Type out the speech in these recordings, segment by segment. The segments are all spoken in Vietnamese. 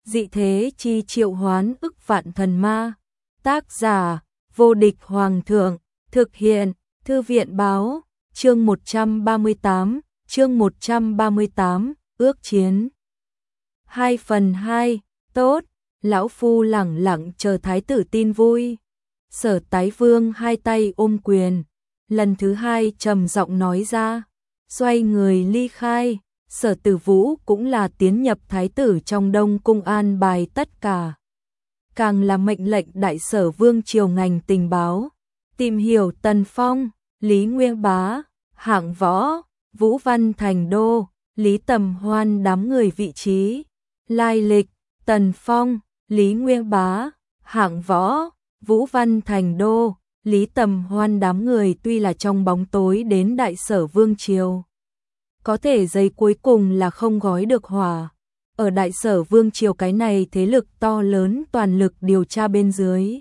dị thế chi triệu hoán ức vạn thần ma. Tác giả, vô địch hoàng thượng, thực hiện, thư viện báo, chương 138, ước chiến. 2/2, tốt, lão phu lẳng lặng chờ thái tử tin vui. Sở Tái Vương hai tay ôm quyền, lần thứ hai trầm giọng nói ra, xoay người ly khai. Sở Tử Vũ cũng là tiến nhập thái tử trong Đông Cung an bài tất cả. Càng là mệnh lệnh đại sở vương triều ngành tình báo, tìm hiểu Tần Phong, Lý Nguyên Bá, Hạng Võ, Vũ Văn Thành Đô, Lý Tầm Hoan đám người vị trí, lai lịch. Tần Phong, Lý Nguyên Bá, Hạng Võ, Vũ Văn Thành Đô, Lý Tầm Hoan đám người tuy là trong bóng tối đến đại sở vương triều, có thể giây cuối cùng là không gói được hỏa. Ở đại sở vương triều cái này thế lực to lớn toàn lực điều tra bên dưới.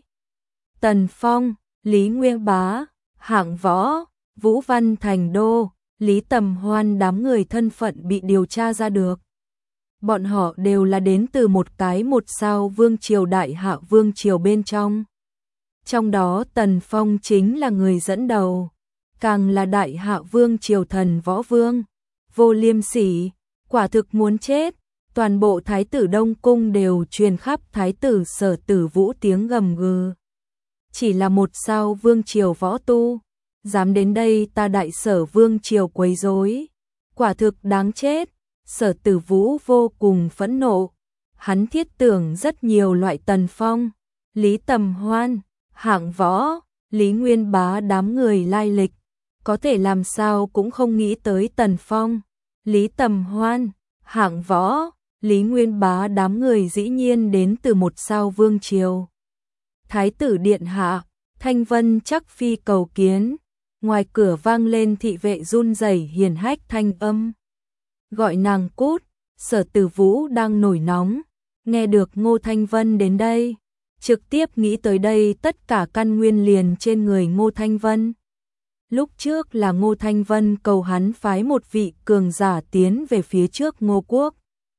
Tần Phong, Lý Nguyên Bá, Hạng Võ, Vũ Văn Thành Đô, Lý Tầm Hoan đám người thân phận bị điều tra ra được. Bọn họ đều là đến từ một sao vương triều đại hạ vương triều bên trong. Trong đó Tần Phong chính là người dẫn đầu, càng là đại hạ vương triều thần võ vương. Vô liêm sỉ, quả thực muốn chết. Toàn bộ thái tử Đông Cung đều truyền khắp thái tử Sở Tử Vũ tiếng gầm gừ. Chỉ là một sao vương triều võ tu, dám đến đây ta đại sở vương triều quấy rối, quả thực đáng chết. Sở Tử Vũ vô cùng phẫn nộ, hắn thiết tưởng rất nhiều loại Tần Phong, Lý Tầm Hoan, Hạng Võ, Lý Nguyên Bá đám người lai lịch, có thể làm sao cũng không nghĩ tới Tần Phong, Lý Tầm Hoan, Hạng Võ, Lý Nguyên Bá đám người dĩ nhiên đến từ một sao vương triều. Thái tử điện hạ, Thanh Vân chắc phi cầu kiến. Ngoài cửa vang lên thị vệ run rẩy hiền hách thanh âm. Gọi nàng cút. Sở Tử Vũ đang nổi nóng, nghe được Ngô Thanh Vân đến đây, trực tiếp nghĩ tới đây tất cả căn nguyên liền trên người Ngô Thanh Vân. Lúc trước là Ngô Thanh Vân cầu hắn phái một vị cường giả tiến về phía trước Ngô Quốc,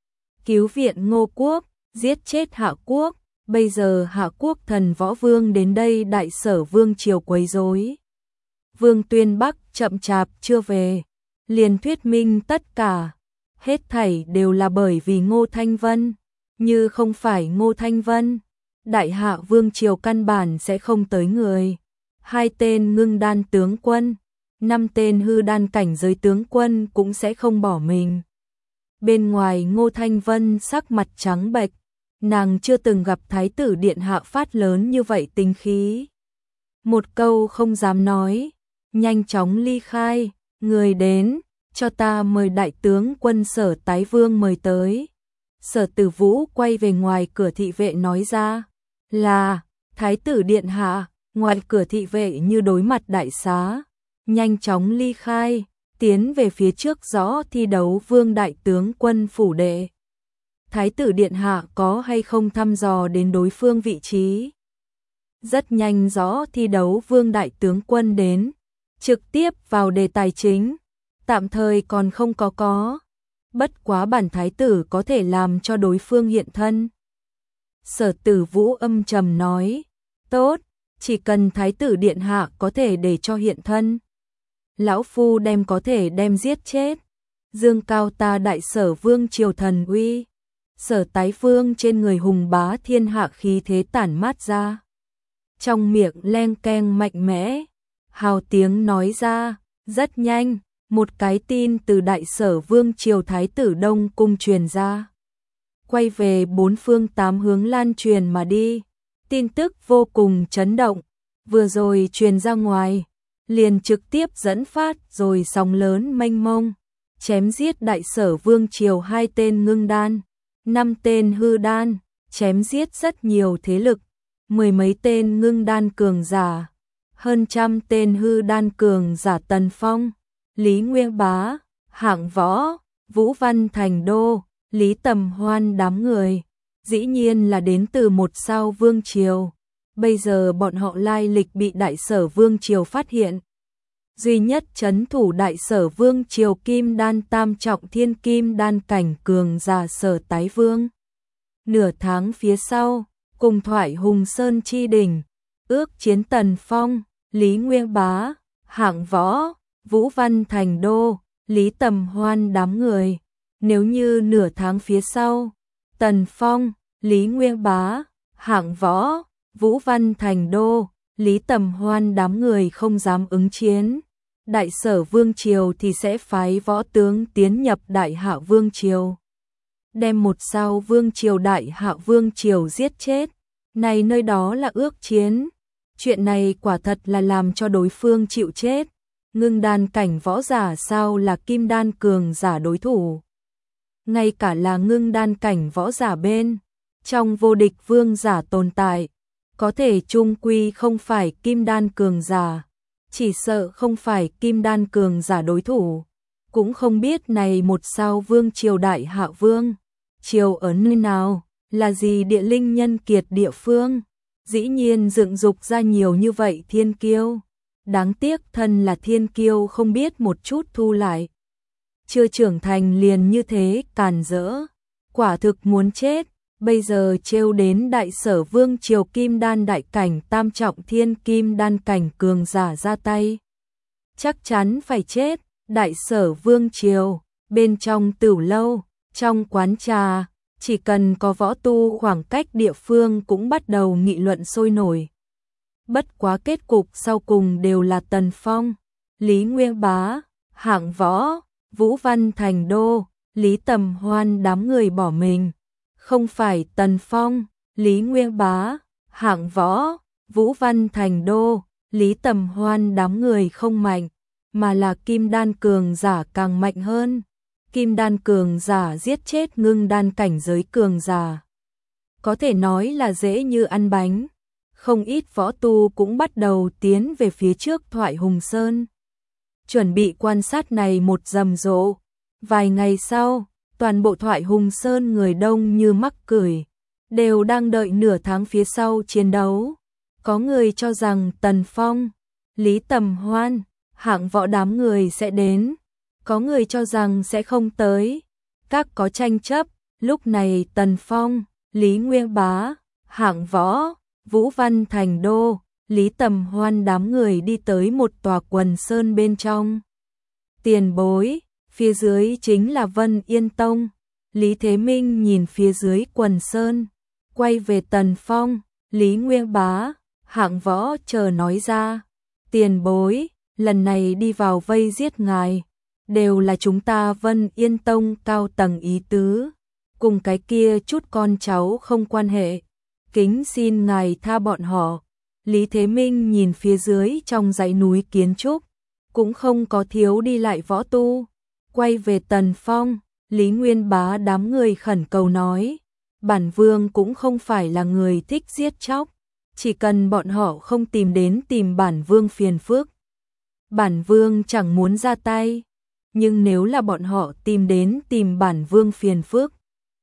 cứu viện Ngô Quốc, giết chết Hạ Quốc. Bây giờ Hạ Quốc thần võ vương đến đây đại sở vương triều quấy rối. Vương Tuyên Bắc chậm chạp chưa về, liền thuyết minh tất cả, hết thảy đều là bởi vì Ngô Thanh Vân. Như không phải Ngô Thanh Vân, đại hạ vương triều căn bản sẽ không tới người. 2 tên ngưng đan tướng quân, 5 tên hư đan cảnh giới tướng quân cũng sẽ không bỏ mình. Bên ngoài Ngô Thanh Vân sắc mặt trắng bệch, nàng chưa từng gặp thái tử điện hạ phát lớn như vậy tính khí. Một câu không dám nói, nhanh chóng ly khai. Người đến, cho ta mời đại tướng quân Sở Tái Vương mời tới. Sở Tử Vũ quay về ngoài cửa thị vệ nói ra, là thái tử điện hạ. Ngoài cửa thị vệ như đối mặt đại xá, nhanh chóng ly khai, tiến về phía trước rõ thi đấu vương đại tướng quân phủ đệ. Thái tử điện hạ có hay không thăm dò đến đối phương vị trí? Rất nhanh rõ thi đấu vương đại tướng quân đến, trực tiếp vào đề tài chính, tạm thời còn không có. Bất quá bản thái tử có thể làm cho đối phương hiện thân. Sở Tử Vũ âm trầm nói, tốt. Chỉ cần thái tử điện hạ có thể để cho hiện thân, lão phu đem có thể đem giết chết. Dương cao ta đại sở vương triều thần uy. Sở Tái Vương trên người hùng bá thiên hạ khí thế tản mát ra, trong miệng leng keng mạnh mẽ, hào tiếng nói ra. Rất nhanh, một cái tin từ đại sở vương triều thái tử Đông Cung truyền ra, quay về 4 phương 8 hướng lan truyền mà đi. Tin tức vô cùng chấn động, vừa rồi truyền ra ngoài, liền trực tiếp dẫn phát rồi sóng lớn mênh mông, chém giết đại sở vương triều 2 tên ngưng đan, 5 tên hư đan, chém giết rất nhiều thế lực, 10 mấy tên ngưng đan cường giả, hơn 100 tên hư đan cường giả. Tần Phong, Lý Nguyên Bá, Hạng Võ, Vũ Văn Thành Đô, Lý Tầm Hoan đám người, dĩ nhiên là đến từ một sao vương triều. Bây giờ bọn họ lai lịch bị đại sở vương triều phát hiện. Duy nhất trấn thủ đại sở vương triều kim đan tam trọng thiên kim đan cảnh cường giả Sở Tái Vương. Nửa tháng phía sau, cùng thoại Hùng Sơn chi đỉnh, ước chiến Tần Phong, Lý Nguyên Bá, Hạng Võ, Vũ Văn Thành Đô, Lý Tầm Hoan đám người. Nếu như nửa tháng phía sau, Tần Phong, Lý Nguyên Bá, Hạng Võ, Vũ Văn Thành Đô, Lý Tầm Hoan đám người không dám ứng chiến, Đại Sở Vương Triều thì sẽ phái võ tướng tiến nhập Đại Hạ Vương Triều, đem một sao Vương Triều Đại Hạ Vương Triều giết chết. Này nơi đó là ước chiến. Chuyện này quả thật là làm cho đối phương chịu chết. Ngưng đan cảnh võ giả sao là kim đan cường giả đối thủ. Ngay cả là ngưng đan cảnh võ giả bên trong vô địch vương giả tồn tại, có thể chung quy không phải kim đan cường giả, chỉ sợ không phải kim đan cường giả đối thủ. Cũng không biết này một sao Vương Triều Đại Hạ Vương Triều ở nơi nào, là gì địa linh nhân kiệt địa phương, dĩ nhiên dựng dục ra nhiều như vậy thiên kiêu. Đáng tiếc thân là thiên kiêu không biết một chút thu lại. Chưa trưởng thành liền như thế càn rỡ, quả thực muốn chết. Bây giờ trêu đến Đại Sở Vương Triều kim đan đại cảnh tam trọng thiên kim đan cảnh cường giả ra tay, chắc chắn phải chết. Đại Sở Vương Triều, bên trong tửu lâu, trong quán trà, chỉ cần có võ tu khoảng cách địa phương cũng bắt đầu nghị luận sôi nổi. Bất quá kết cục sau cùng đều là Tần Phong, Lý Nguyên Bá, Hạng Võ, Vũ Văn Thành Đô, Lý Tầm Hoan đám người bỏ mình. Không phải Tần Phong, Lý Nguyên Bá, Hạng Võ, Vũ Văn Thành Đô, Lý Tầm Hoan đám người không mạnh, mà là kim đan cường giả càng mạnh hơn. Kim đan cường giả giết chết ngưng đan cảnh giới cường giả, có thể nói là dễ như ăn bánh. Không ít võ tu cũng bắt đầu tiến về phía trước thoại Hùng Sơn, chuẩn bị quan sát này một rầm rộ. Vài ngày sau, toàn bộ thoại Hùng Sơn người đông như mắc cười, đều đang đợi nửa tháng phía sau chiến đấu. Có người cho rằng Tần Phong, Lý Tầm Hoan, Hạng Võ đám người sẽ đến, có người cho rằng sẽ không tới. Các có tranh chấp, lúc này Tần Phong, Lý Nguyên Bá, Hạng Võ, Vũ Văn Thành Đô, Lý Tầm Hoan đám người đi tới một tòa quần sơn bên trong. Tiền bối, phía dưới chính là Vân Yên Tông. Lý Thế Minh nhìn phía dưới quần sơn, quay về Tần Phong, Lý Nguyên Bá, Hạng Võ chờ nói ra. Tiền bối, lần này đi vào vây giết ngài, đều là chúng ta Vân Yên Tông cao tầng ý tứ, cùng cái kia chút con cháu không quan hệ. Kính xin ngài tha bọn họ. Lý Thế Minh nhìn phía dưới trong dãy núi kiến trúc, cũng không có thiếu đi lại võ tu. Quay về Tần Phong, Lý Nguyên Bá đám người khẩn cầu nói, bản vương cũng không phải là người thích giết chóc, chỉ cần bọn họ không tìm đến tìm bản vương phiền phức, bản vương chẳng muốn ra tay. Nhưng nếu là bọn họ tìm đến tìm bản vương phiền phức,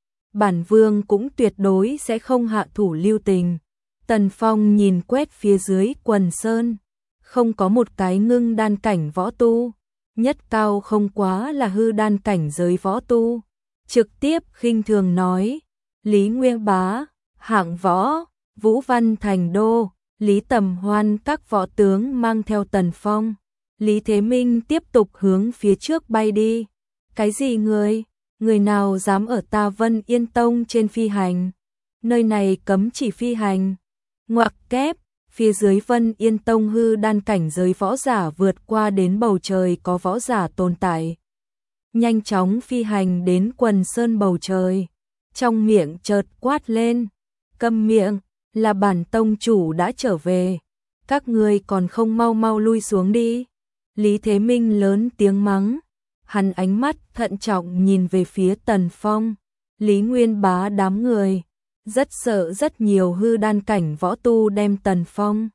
bản vương cũng tuyệt đối sẽ không hạ thủ lưu tình. Tần Phong nhìn quét phía dưới quần sơn, không có một cái ngưng đan cảnh võ tu, nhất cao không quá là hư đan cảnh giới võ tu. Trực tiếp khinh thường nói, Lý Nguyên Bá, Hạng Võ, Vũ Văn Thành Đô, Lý Tầm Hoan các võ tướng mang theo Tần Phong. Lý Thế Minh tiếp tục hướng phía trước bay đi. Cái gì người? Người nào dám ở ta Vân Yên Tông trên phi hành? Nơi này cấm chỉ phi hành. Ngoặc kép, phía dưới Vân Yên Tông hư đan cảnh giới võ giả vượt qua đến bầu trời có võ giả tồn tại. Nhanh chóng phi hành đến quần sơn bầu trời. Trong miệng chợt quát lên, câm miệng, là bản tông chủ đã trở về. Các ngươi còn không mau mau lui xuống đi. Lý Thế Minh lớn tiếng mắng, hắn ánh mắt thận trọng nhìn về phía Tần Phong, Lý Nguyên Bá đám người, rất sợ rất nhiều hư đan cảnh võ tu đem Tần Phong,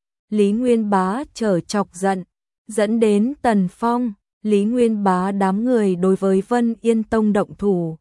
Lý Nguyên Bá trở chọc giận, dẫn đến Tần Phong, Lý Nguyên Bá đám người đối với Vân Yên Tông động thủ,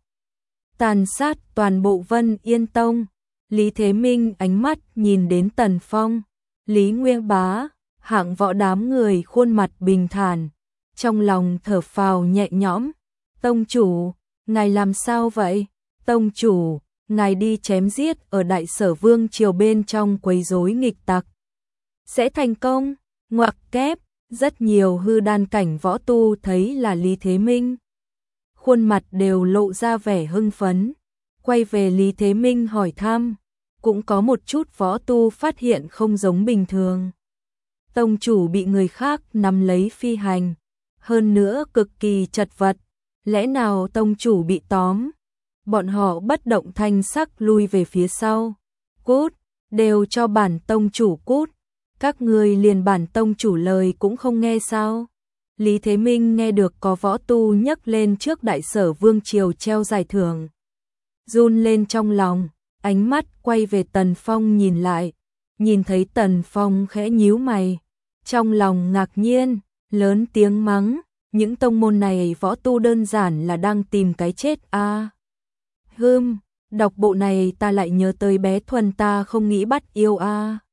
tàn sát toàn bộ Vân Yên Tông. Lý Thế Minh ánh mắt nhìn đến Tần Phong, Lý Nguyên Bá, Hạng Võ đám người khuôn mặt bình thản, trong lòng thở phào nhẹ nhõm. Tông chủ, ngài làm sao vậy? Tông chủ, ngài đi chém giết ở Đại Sở Vương triều bên trong quấy rối nghịch tặc. Sẽ thành công, ngoặc kép, rất nhiều hư đan cảnh võ tu thấy là Lý Thế Minh. Khuôn mặt đều lộ ra vẻ hưng phấn, quay về Lý Thế Minh hỏi thăm, cũng có một chút võ tu phát hiện không giống bình thường. Tông chủ bị người khác nắm lấy phi hành, hơn nữa cực kỳ chật vật, lẽ nào tông chủ bị tóm? Bọn họ bất động thanh sắc lui về phía sau. Cút, đều cho bản tông chủ cút, các ngươi liền bản tông chủ lời cũng không nghe sao? Lý Thế Minh nghe được có võ tu nhấc lên trước Đại Sở Vương triều treo giải thưởng, run lên trong lòng, ánh mắt quay về Tần Phong nhìn lại, nhìn thấy Tần Phong khẽ nhíu mày, trong lòng ngạc nhiên, lớn tiếng mắng, những tông môn này võ tu đơn giản là đang tìm cái chết a. Đọc bộ này ta lại nhớ tới bé Thuần ta không nghĩ bắt yêu a.